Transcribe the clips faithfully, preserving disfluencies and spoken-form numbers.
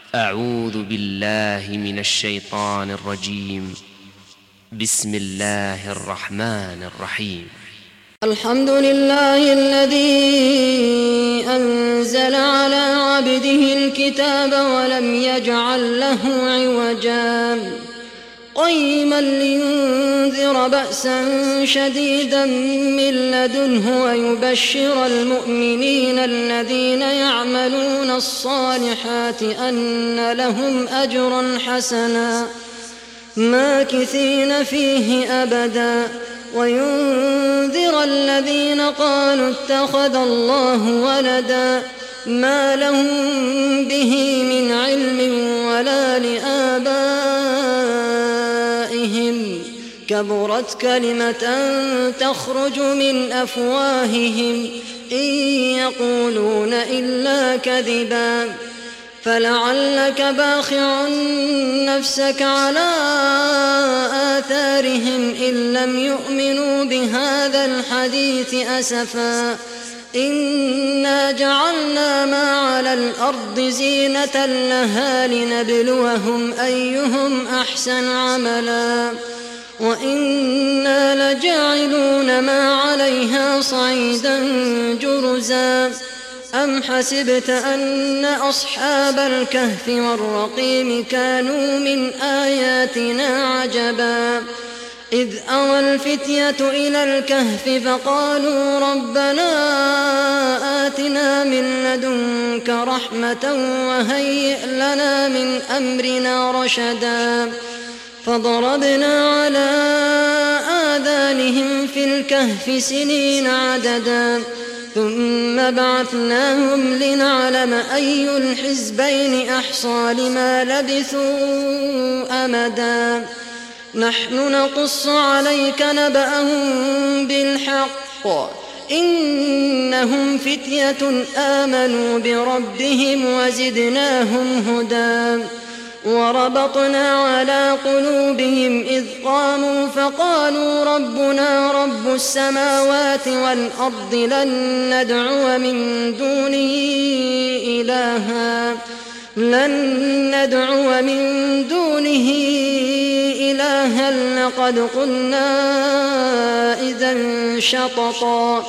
أعوذ بالله من الشيطان الرجيم. بسم الله الرحمن الرحيم. الحمد لله الذي أنزل على عبده الكتاب ولم يجعل له عوجا قيما لينذر بأسا شديدا من لدنه ويبشر المؤمنين الذين يعملون الصالحات أن لهم أجرا حسنا ماكثين فيه أبدا وينذر الذين قالوا اتخذ الله ولدا ما لهم به من علم ولا لآبائهم كبرت كلمة تخرج من أفواههم إن يقولون إلا كذبا فلعلك باخع نفسك على آثارهم إن لم يؤمنوا بهذا الحديث أسفا إنا جعلنا ما على الأرض زينة لها لنبلوهم أيهم أحسن عملا وإنا لجاعلون ما عليها صعيدا جرزا أم حسبت أن أصحاب الكهف والرقيم كانوا من آياتنا عجبا إذ أوى الفتية إلى الكهف فقالوا ربنا آتنا من لدنك رحمة وهيئ لنا من أمرنا رشدا فضربنا على آذانهم في الكهف سنين عددا ثم بعثناهم لنعلم أي الحزبين أحصى لما لبثوا أمدا نحن نقص عليك نبأهم بالحق إنهم فتية آمنوا بربهم وزدناهم هدى وربطنا على قلوبهم إذ قاموا فقالوا ربنا رب السماوات والأرض لن ندعو من دونه إلها لن ندعو من دونه إلها لقد قلنا إذا شططا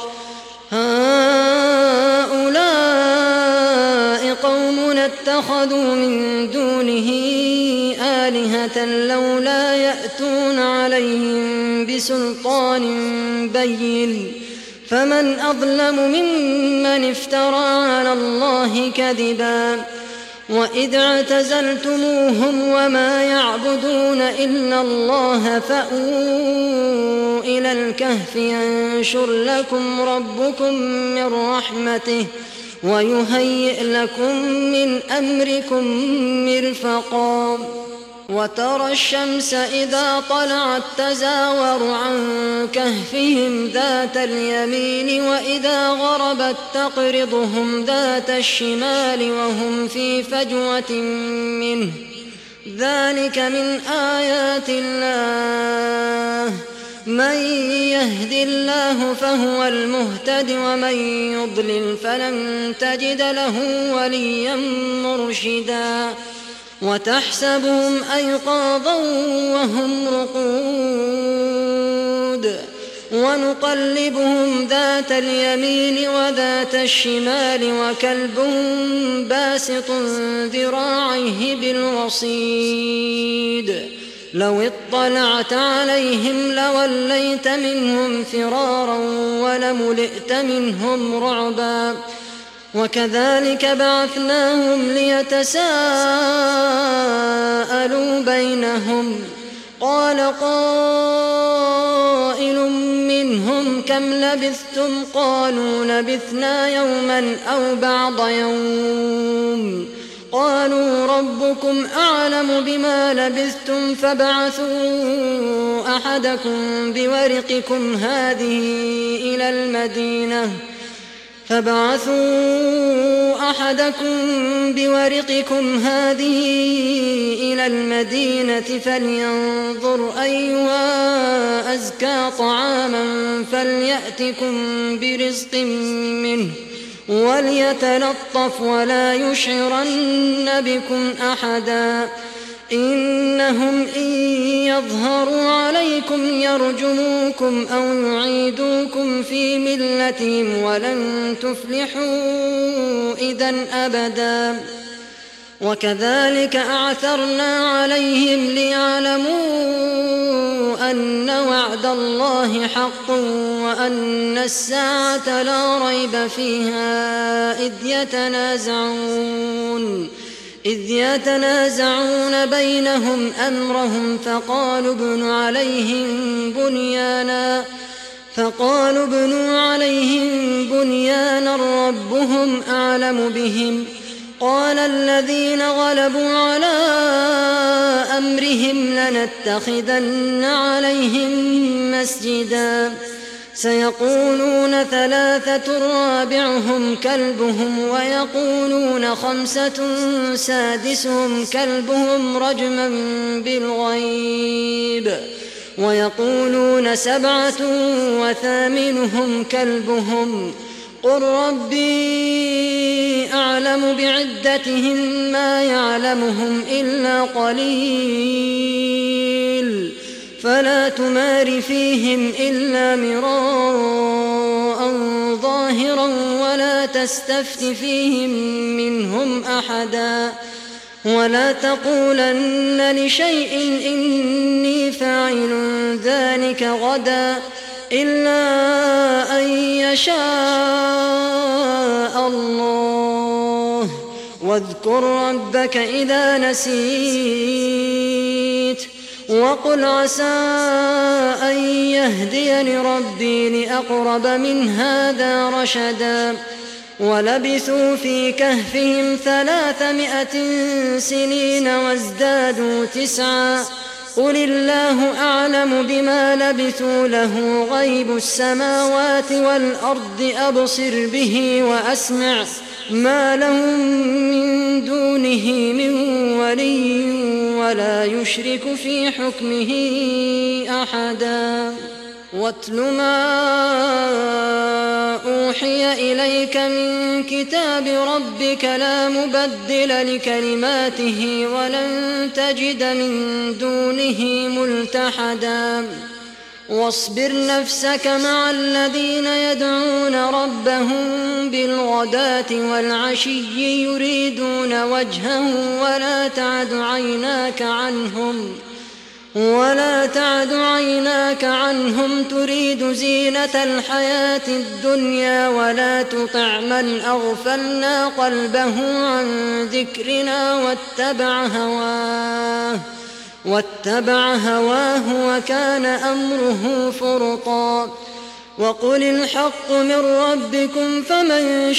هؤلاء قومنا اتخذوا من دونه آلهة لولا يأتون عليهم بسلطان بين فمن أظلم ممن افترى على الله كذبا وإذ اعتزلتموهم وما يعبدون إلا الله فأووا إلى الكهف ينشر لكم ربكم من رحمته ويهيئ لكم من أمركم مرفقا وترى الشمس إذا طلعت تزاور عن كهفهم ذات اليمين وإذا غربت تقرضهم ذات الشمال وهم في فجوة منه ذلك من آيات الله من يهد الله فهو المهتد ومن يضلل فلن تجد له وليا مرشدا وتحسبهم أيقاظا وهم رقود ونقلبهم ذات اليمين وذات الشمال وكلبهم باسط ذراعيه بالوصيد لو اطلعت عليهم لوليت منهم فرارا ولملئت منهم رعبا وكذلك بعثناهم ليتساءلوا بينهم قال قائل منهم كم لبثتم قالوا لبثنا يوما أو بعض يوم قالوا ربكم أعلم بما لبثتم فابعثوا أحدكم بورقكم هذه إلى المدينة فابعثوا أحدكم بورقكم هذه إلى المدينة فلينظر أيها أزكى طعاما فليأتكم برزق منه وليتلطف ولا يشعرن بكم أحدا إنهم إن يظهروا عليكم يرجموكم أو يعيدوكم في ملتهم ولن تفلحوا إذن أبدا وكذلك أعثرنا عليهم ليعلموا أن وعد الله حق وأن الساعة لا ريب فيها إذ يتنازعون إذ يتنازعون بينهم أمرهم فقالوا ابنوا عليهم بنيانا فقالوا ابنوا عليهم بنيانا ربهم أعلم بهم قال الذين غلبوا على أمرهم لنتخذن عليهم مسجدا سيقولون ثلاثة رابعهم كلبهم ويقولون خمسة سادسهم كلبهم رجما بالغيب ويقولون سبعة وثامنهم كلبهم قل ربي أعلم بعدتهم ما يعلمهم إلا قليل فلا تمار فيهم إلا مراء ظاهرا ولا تستفت فيهم منهم أحدا ولا تقولن لشيء إني فاعل ذلك غدا إلا أن يشاء الله واذكر ربك إذا نسيت وقل عسى أن يهديني ربي لأقرب من هذا رشدا ولبثوا في كهفهم ثلاثمائة سنين وازدادوا تسعا قل الله أعلم بما لبثوا له غيب السماوات والأرض أبصر به وأسمع ما لهم من دونه من ولي ولا يشرك في حكمه أحدا واتل ما أوحي إليك من كتاب ربك لا مبدل لكلماته ولن تجد من دونه ملتحدا واصبر نفسك مع الذين يدعون ربهم بالغداة والعشي يريدون وجهه ولا تعد عيناك عنهم ولا تعد عيناك عنهم تريد زينة الحياة الدنيا ولا تطع من أغفلنا قلبه عن ذكرنا واتبع هواه واتبع هواه وكان أمره فرطا وقل الحق من ربكم فمن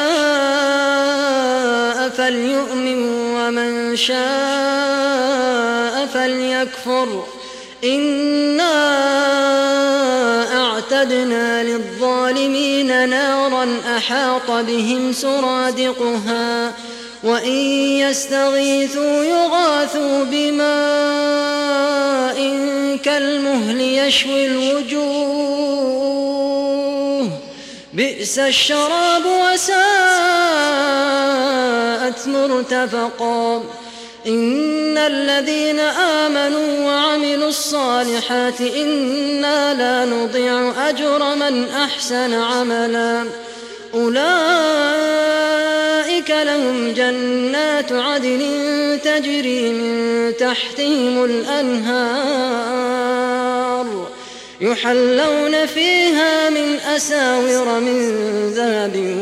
شاء فليؤمن ومن شاء فليكفر إنا أعتدنا للظالمين نارا أحاط بهم سرادقها وإن يستغيثوا يغاثوا بماء كالمهل يشوي الوجوه بئس الشراب وساءت مرتفقا إن الذين آمنوا وعملوا الصالحات إنا لا نضيع أجر من أحسن عملا أولئك لهم جنات عدن تجري من تحتهم الأنهار يحلون فيها من أساور من ذهب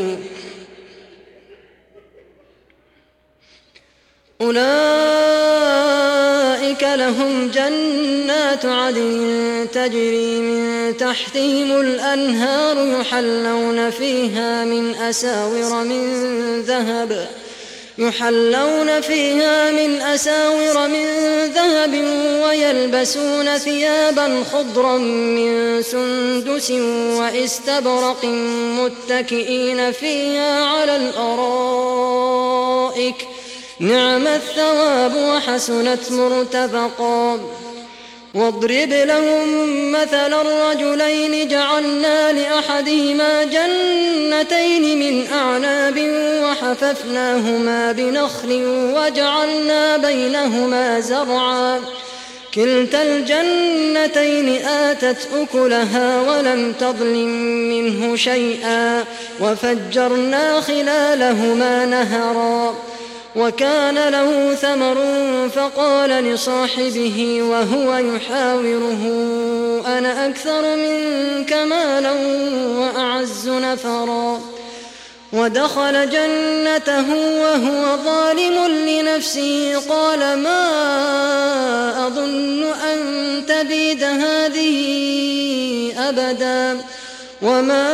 أولئك لهم جنات عدن تجري من تحتهم الأنهار يحلون فيها من أساور من ذهب يحلون فيها من أساور من ذهب ويلبسون ثيابا خضرا من سندس وإستبرق متكئين فيها على الأرائك نعم الثواب وحسنت مرتفقا واضرب لهم مثل الرجلين جعلنا لأحدهما جنتين من أعناب وحففناهما بنخل وجعلنا بينهما زرعا كلتا الجنتين آتت أكلها ولم تظلم منه شيئا وفجرنا خلالهما نهرا وكان له ثمر فقال لصاحبه وهو يحاوره أنا أكثر منك مالا وأعز نفرا ودخل جنته وهو ظالم لنفسه قال ما أظن أن تبيد هذه أبدا وما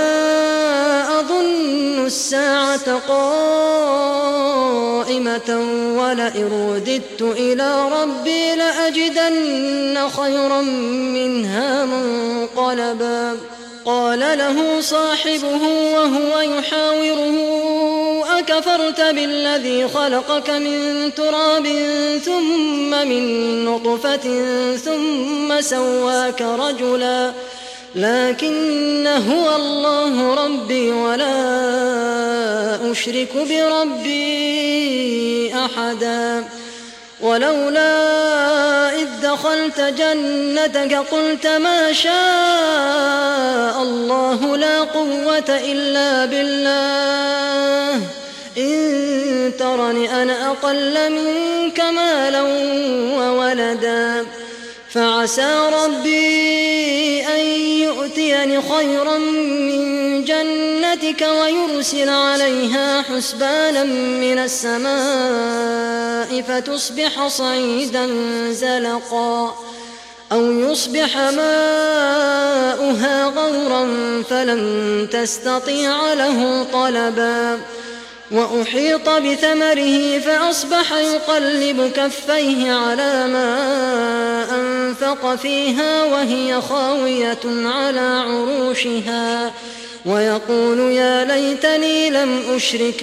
أظن الساعة قائمة ولئن رددت إلى ربي لأجدن خيرا منها منقلبا قال له صاحبه وهو يحاوره أكفرت بالذي خلقك من تراب ثم من نطفة ثم سواك رجلا لكن هو الله ربي ولا أشرك بربي أحدا ولولا إذ دخلت جنتك قلت ما شاء الله لا قوة إلا بالله إن ترني أنا أقل منك مالا وولدا فعسى ربي أن يؤتيني خيرا من جنتك ويرسل عليها حسبانا من السماء فتصبح صعيدا زلقا أو يصبح ماؤها غورا فلن تستطيع له طلبا وأحيط بثمره فأصبح يقلب كفيه على ما أنفق فيها وهي خاوية على عروشها ويقول يا ليتني لم أشرك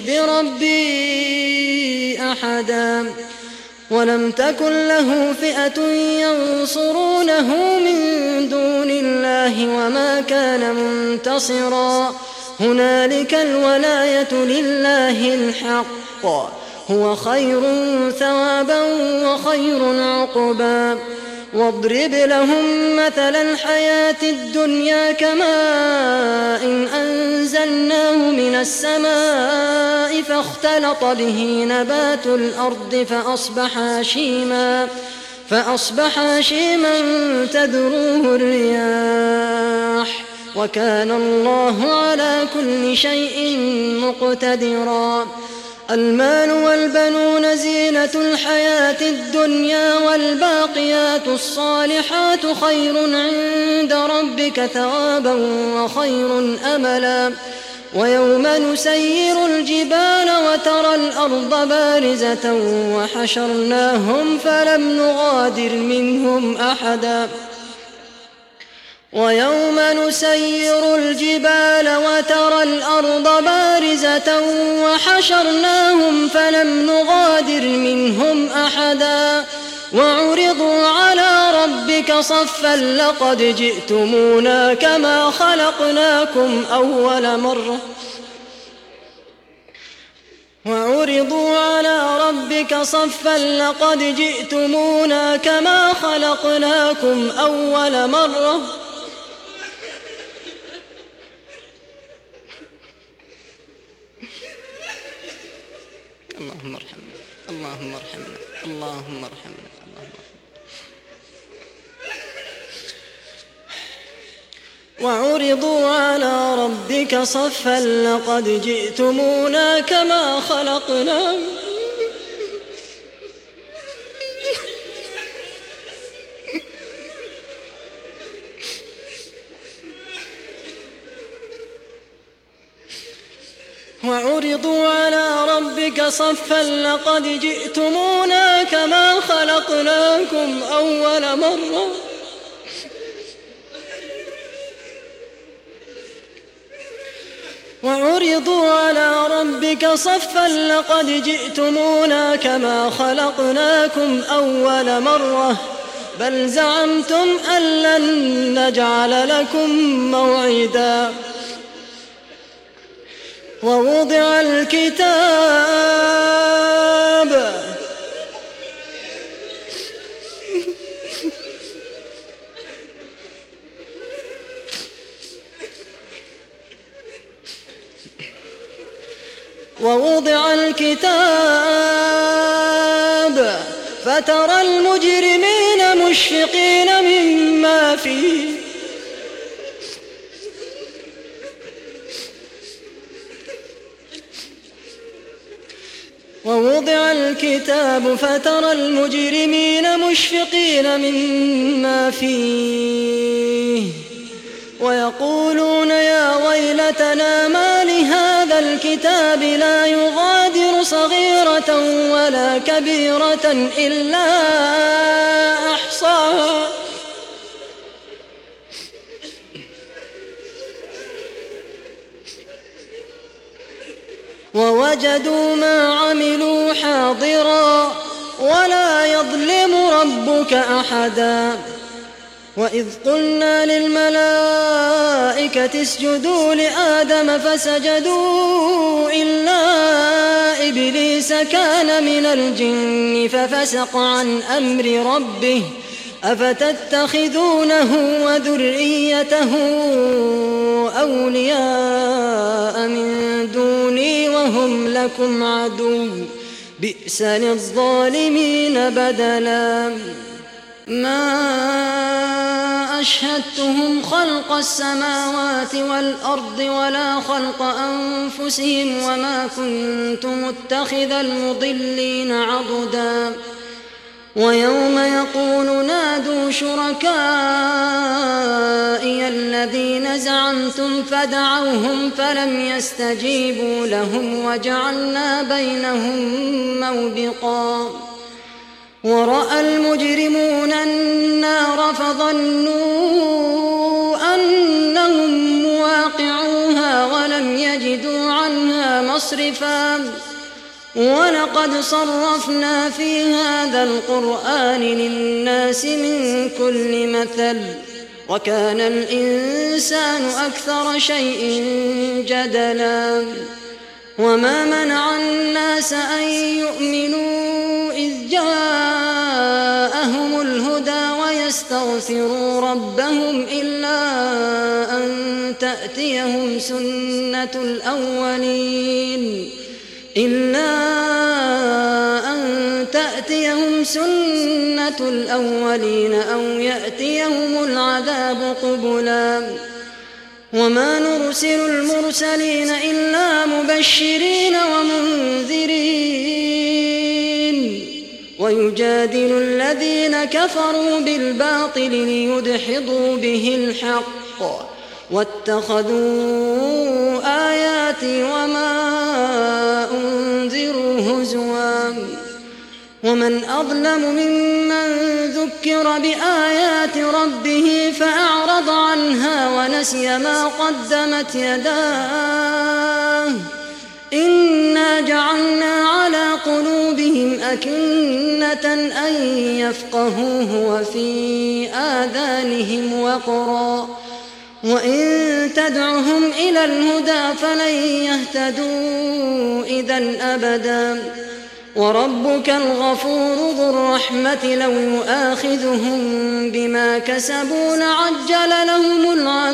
بربي أحدا ولم تكن له فئة ينصرونه من دون الله وما كان منتصرا هنالك الولاية لله الحق هو خير ثوابا وخير عقبا واضرب لهم مثل الحياة الدنيا كماء إن أنزلناه من السماء فاختلط به نبات الأرض فأصبح هشيما فأصبح هشيما تذروه الرياح وكان الله على كل شيء مقتدرا المال والبنون زينة الحياة الدنيا والباقيات الصالحات خير عند ربك ثوابا وخير أملا ويوم نسير الجبال وترى الأرض بارزة وحشرناهم فلم نغادر منهم أحدا ويوم نسير الجبال وترى الأرض بارزة وحشرناهم فلم نغادر منهم أحدا وعرضوا على ربك صفا لقد جئتمونا كما خلقناكم أول مرة وعرضوا على ربك صفا لقد جئتمونا كما خلقناكم أول مرة اللهم ارحمنا اللهم ارحمنا اللهم ارحمنا وعرضوا على ربك صفا لقد جئتمونا كما خلقناكم وعرضوا على ربك صفا لقد جئتمونا كما خلقناكم أول مرة وعرضوا على ربك صفا لقد جئتمونا كما خلقناكم أول مرة بل زعمتم أن لن نجعل لكم موعدا ووضع الكتاب ووضع الكتاب فترى المجرمين مشفقين مما فيه ووضع الكتاب فترى المجرمين مشفقين مما فيه ويقولون يا ويلتنا ما لهذا الكتاب لا يغادر صغيرة ولا كبيرة إلا أحصاها ووجدوا ما عملوا حاضرا ولا يظلم ربك أحدا وإذ قلنا للملائكة اسجدوا لآدم فسجدوا إلا إبليس كان من الجن ففسق عن أمر ربه أفتتخذونه وذريته أولياء من دوني وهم لكم عدو بئس للظالمين بدلا ما أشهدتهم خلق السماوات والأرض ولا خلق أنفسهم وما كنت متخذ المضلين عضدا ويوم يقول نادوا شركائي الذين زعمتم فدعوهم فلم يستجيبوا لهم وجعلنا بينهم موبقا ورأى المجرمون النار فظنوا أنهم مواقعوها ولم يجدوا عنها مصرفا ولقد صرفنا في هذا القرآن للناس من كل مثل وكان الإنسان أكثر شيء جدلا وما منع الناس أن يؤمنوا إذ جاءهم الهدى ويستغفروا ربهم إلا أن تأتيهم سنة الأولين إلا أن تأتيهم سنة الأولين أو يأتيهم العذاب قبلا وما نرسل المرسلين إلا مبشرين ومنذرين ويجادل الذين كفروا بالباطل ليدحضوا به الحق واتخذوا آياتي وما أنذروا هزوا ومن أظلم ممن ذكر بآيات ربه فأعرض عنها ونسي ما قدمت يداه إنا جعلنا على قلوبهم أكنة أن يفقهوه وفي آذانهم وقرا وإن تدعهم إلى الهدى فلن يهتدوا إذا أبدا وربك الغفور ذو الرحمة لو يؤاخذهم بما كسبوا لعجل لهم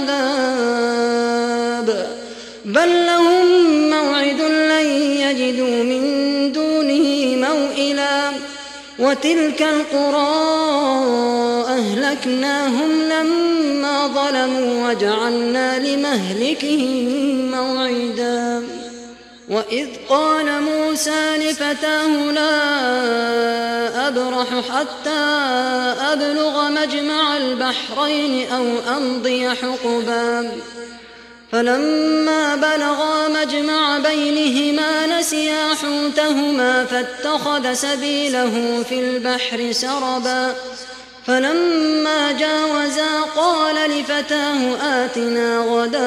العذاب بل لهم موعد لن يجدوا من دونه موئلا وتلك القرى أهلكناهم لما ظلموا وجعلنا لمهلكهم موعدا وإذ قال موسى لفتاه لا أبرح حتى أبلغ مجمع البحرين أو أمضي حقبا فلما بلغا مجمع بينهما نسيا حوتهما فاتخذ سبيله في البحر سربا فلما جاوزا قال لفتاه آتنا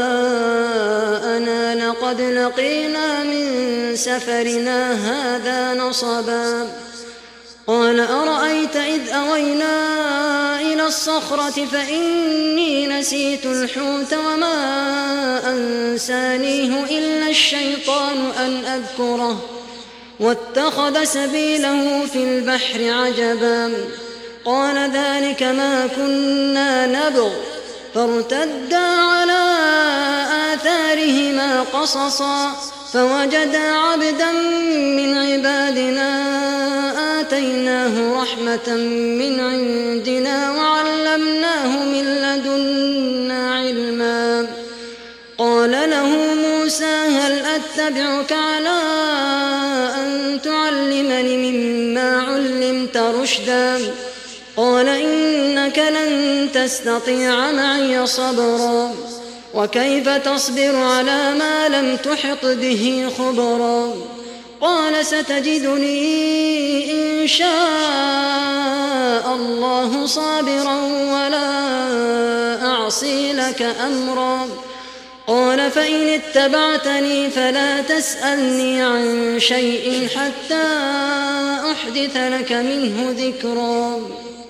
غداءنا لقد لقينا من سفرنا هذا نصبا قال أرأيت إذ أوينا الصخرة فإني نسيت الحوت وما أنسانيه إلا الشيطان أن أذكره واتخذ سبيله في البحر عجبا قال ذلك ما كنا نبغ فارتدا على آثارهما قصصا فوجدا عبدا من عبادنا آتيناه رحمة من عندنا وعلمناه من لدنا علما قال له موسى هل أتبعك على أن تعلمني مما علمت رشدا قال إنك لن تستطيع معي صبرا وكيف تصبر على ما لم تحط به خبرا قال ستجدني إن شاء الله صابرا ولا أعصي لك أمرا قال فإن اتبعتني فلا تسألني عن شيء حتى أحدث لك منه ذكرا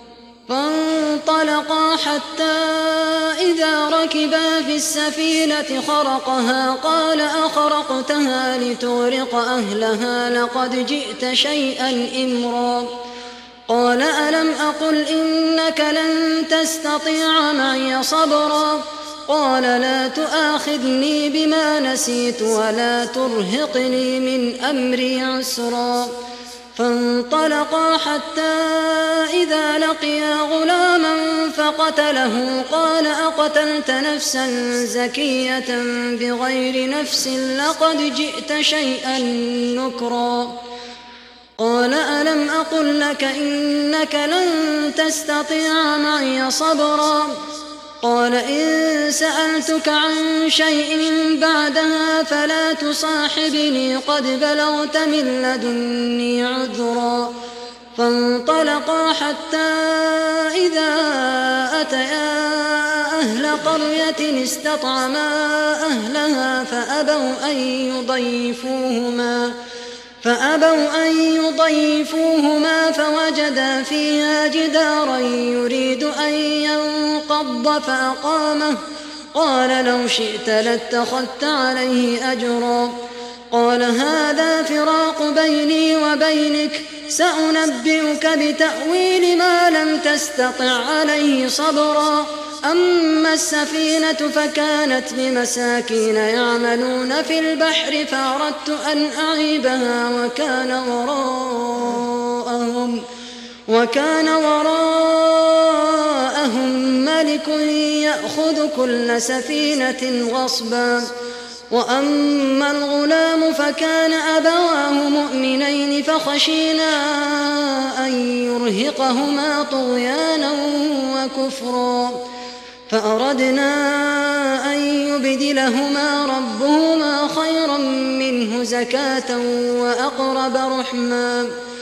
فانطلقا حتى إذا ركبا في السفينة خرقها قال أخرقتها لتغرق أهلها لقد جئت شيئا إمرا قال ألم أقل إنك لن تستطيع معي صبرا قال لا تؤاخذني بما نسيت ولا ترهقني من أمري عسرا فانطلقا حتى إذا لقيا غلاما فقتله قال أقتلت نفسا زكية بغير نفس لقد جئت شيئا نكرا قال ألم أقل لك إنك لن تستطيع معي صبرا قال إن سألتك عن شيء بعدها فلا تصاحبني قد بلغت من لدني عذرا فانطلقا حتى إذا أتيا أهل قرية استطعما أهلها فأبوا أن يضيفوهما فأبوا أن يضيفوهما فوجدا فيها جدارا يريد أن ينقض فأقامه قال لو شئت لاتخذت عليه أجرا قال هذا فراق بيني وبينك سأنبئك بتأويل ما لم تستطع عليه صبرا أما السفينة فكانت بمساكين يعملون في البحر فأردت أن أعيبها وكان وراءهم وكان وراءهم ملك يأخذ كل سفينة غصبا وأما الغلام فكان أبواه مؤمنين فخشينا أن يرهقهما طغيانا وكفرا فأردنا أن يبدلهما ربهما خيرا منه زكاة وأقرب رحما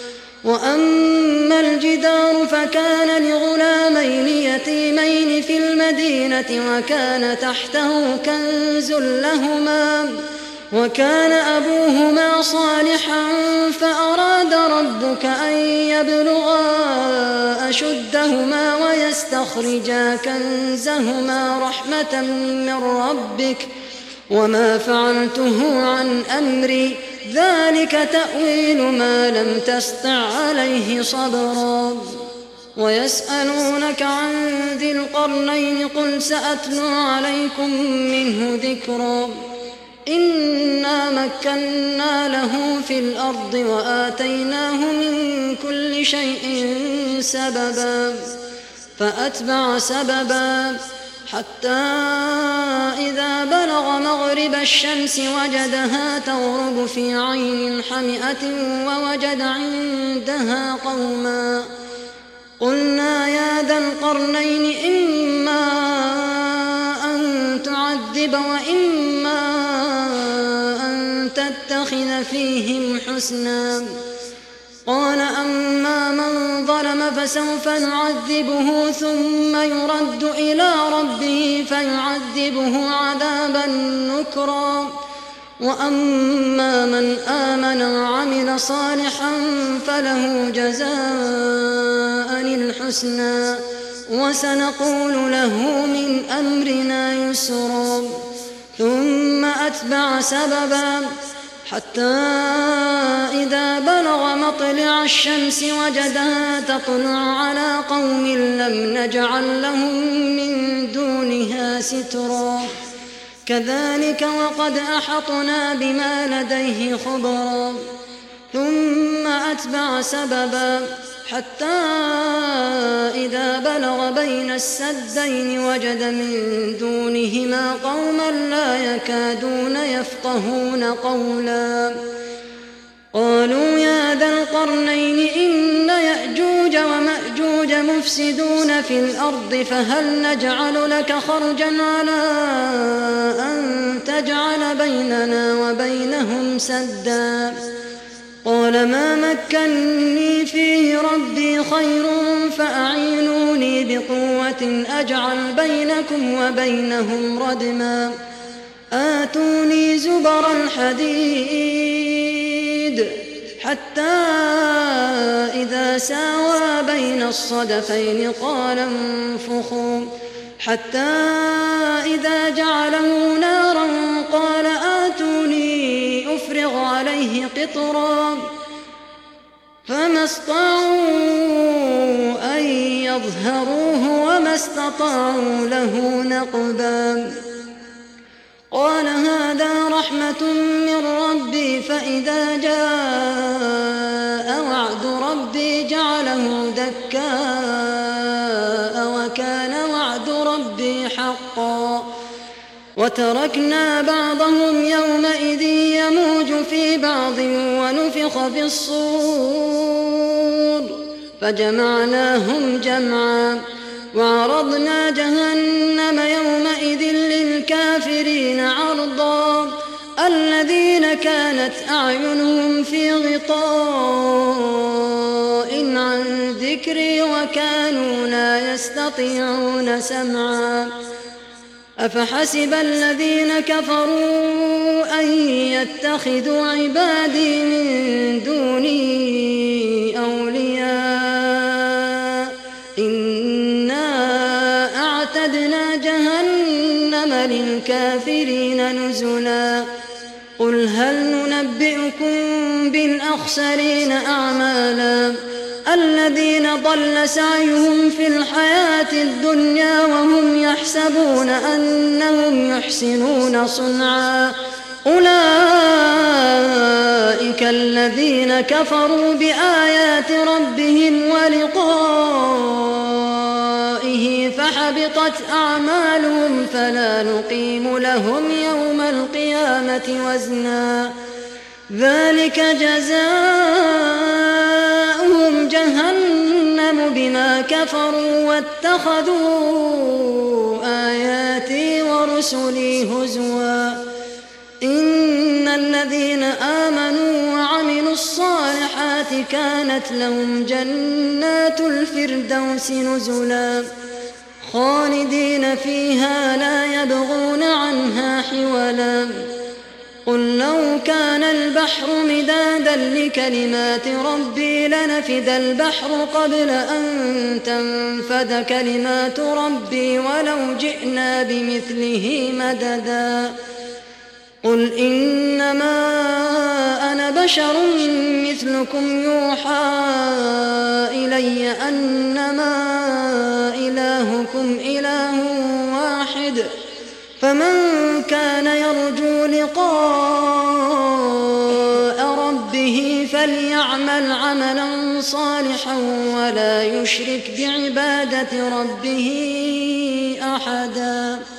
وأما الجدار فكان لغلامين يتيمين في المدينة وكان تحته كنز لهما وكان أبوهما صالحا فأراد ربك أن يبلغا أشدهما ويستخرجا كنزهما رحمة من ربك وما فعلته عن أمري ذلك تأويل ما لم تسطع عليه صبرا ويسألونك عن ذي القرنين قل سأتلو عليكم منه ذكرا إنا مكنا له في الأرض وآتيناه من كل شيء سببا فأتبع سببا حتى إذا بلغ مغرب الشمس وجدها تغرب في عين حمئة ووجد عندها قوما قلنا يا ذا القرنين إما أن تعذب وإما أن تتخذ فيهم حسنا قال أما من ظلم فسوف نعذبه ثم يرد إلى ربه فيعذبه عذابا نكرا وأما من آمن وعمل صالحا فله جزاء الحسنى وسنقول له من أمرنا يسرا ثم أتبع سببا حتى إذا بلغ مطلع الشمس وجدها تطلع على قوم لم نجعل لهم من دونها سترا كذلك وقد أحطنا بما لديه خبرا ثم أتبع سببا حتى إذا بلغ بين السدين وجد من دونهما قوما لا يكادون يفقهون قولا قالوا يا ذا القرنين إن يأجوج ومأجوج مفسدون في الأرض فهل نجعل لك خرجا على أن تجعل بيننا وبينهم سدا قال ما مكني فيه ربي خير فأعينوني بقوة أجعل بينكم وبينهم ردما آتوني زبر الحديد حتى إذا ساوى بين الصدفين قال انفخوا حتى إذا جعله نارا قال آتوني أفرغ عليه قطرا فما استطاعوا أن يظهروه وما استطاعوا له نقبا قال هذا رحمة من ربي فإذا جاء وعد ربي جعله دكاء وكان وعد ربي حقا وتركنا بعضهم يومئذ يموج في بعض ونفخ في الصور فجمعناهم جمعا وعرضنا جهنم يومئذ للكافرين عرضا الذين كانت أعينهم في غطاء عن ذكري وكانوا لا يستطيعون سمعا أفحسب الذين كفروا أن يتخذوا عبادي من دوني أولياء إنا أعتدنا جهنم للكافرين نزلا قل هل ننبئكم بالأخسرين أعمالا الذين ضل سعيهم في الحياة الدنيا وهم يحسبون أنهم يحسنون صنعا أولئك الذين كفروا بآيات ربهم ولقائه فحبطت أعمالهم فلا نقيم لهم يوم القيامة وزنا ذلك جزاؤهم جهنم بما كفروا واتخذوا آياتي ورسلي هزوا إن الذين آمنوا وعملوا الصالحات كانت لهم جنات الفردوس نزلا خالدين فيها لا يبغون عنها حولا قل لو كان البحر مدادا لكلمات ربي لنفد البحر قبل أن تنفد كلمات ربي ولو جئنا بمثله مددا قل إنما أنا بشر مثلكم يوحى إلي أنما إلهكم إله واحد فمن كان يرجو لقاء ربه فليعمل عملا صالحا ولا يشرك بعبادة ربه أحدا.